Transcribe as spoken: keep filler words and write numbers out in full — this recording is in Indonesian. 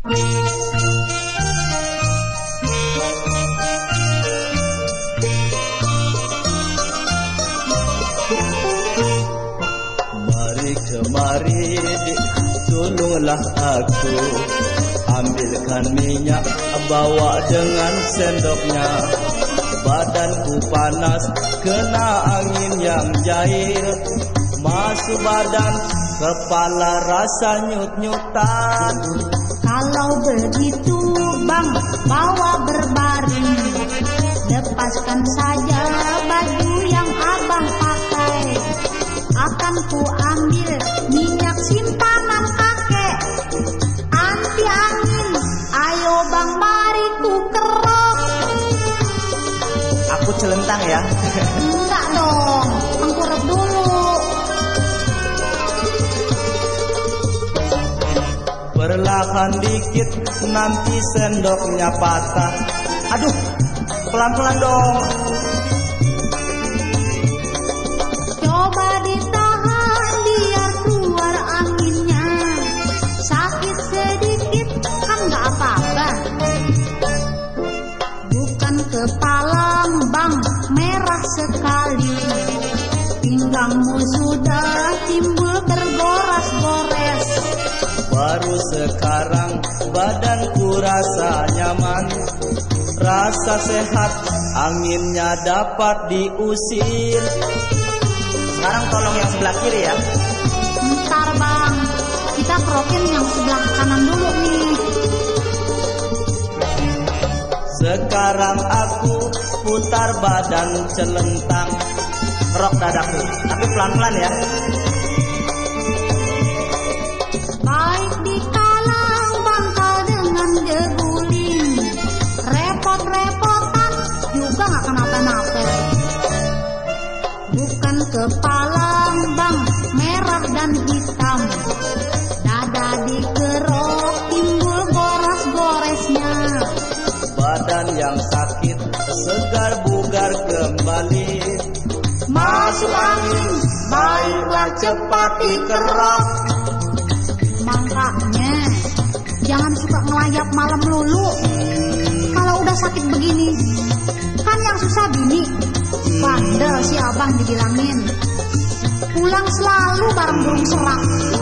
Mari kemari dik, tolonglah aku, ambilkan minyak, bawa dengan sendoknya. Badanku panas, kena angin yang jahil, masuk badan, kepala rasa nyut-nyutan. Kalau begitu bang, bawa berbaring, lepaskan saja baju yang abang pakai. Akan ku ambil minyak simpanan kakek, anti angin, ayo bang mari ku kerok. Aku celentang ya. Enggak dong, tengkurap dulu. Perlahan dikit, nanti sendoknya patah. Aduh, pelan-pelan dong. Coba ditahan biar keluar anginnya. Sakit sedikit kan gak apa-apa. Bukan kepala bang, merah sekali. Pinggangmu sudah timbul bergoras-gores. Baru sekarang badanku rasa nyaman, rasa sehat, anginnya dapat diusir. Sekarang tolong yang sebelah kiri ya. Bentar bang, kita kerokin yang sebelah kanan dulu nih. Sekarang aku putar badan celentang, rok dadaku, tapi pelan-pelan ya. Baik di kalang bangkal dengan deguling, repot-repotan juga gak kenapa-napa. Bukan kepala bang, merah dan hitam, dada dikerok timbul goras-goresnya. Badan yang sakit segar bugar kembali, masuk angin, baiklah cepat dikerok. Makanya jangan suka ngelayap malam lulu. Kalau udah sakit begini, kan yang susah bini. Bandel si abang dibilangin, pulang selalu bareng burung serak.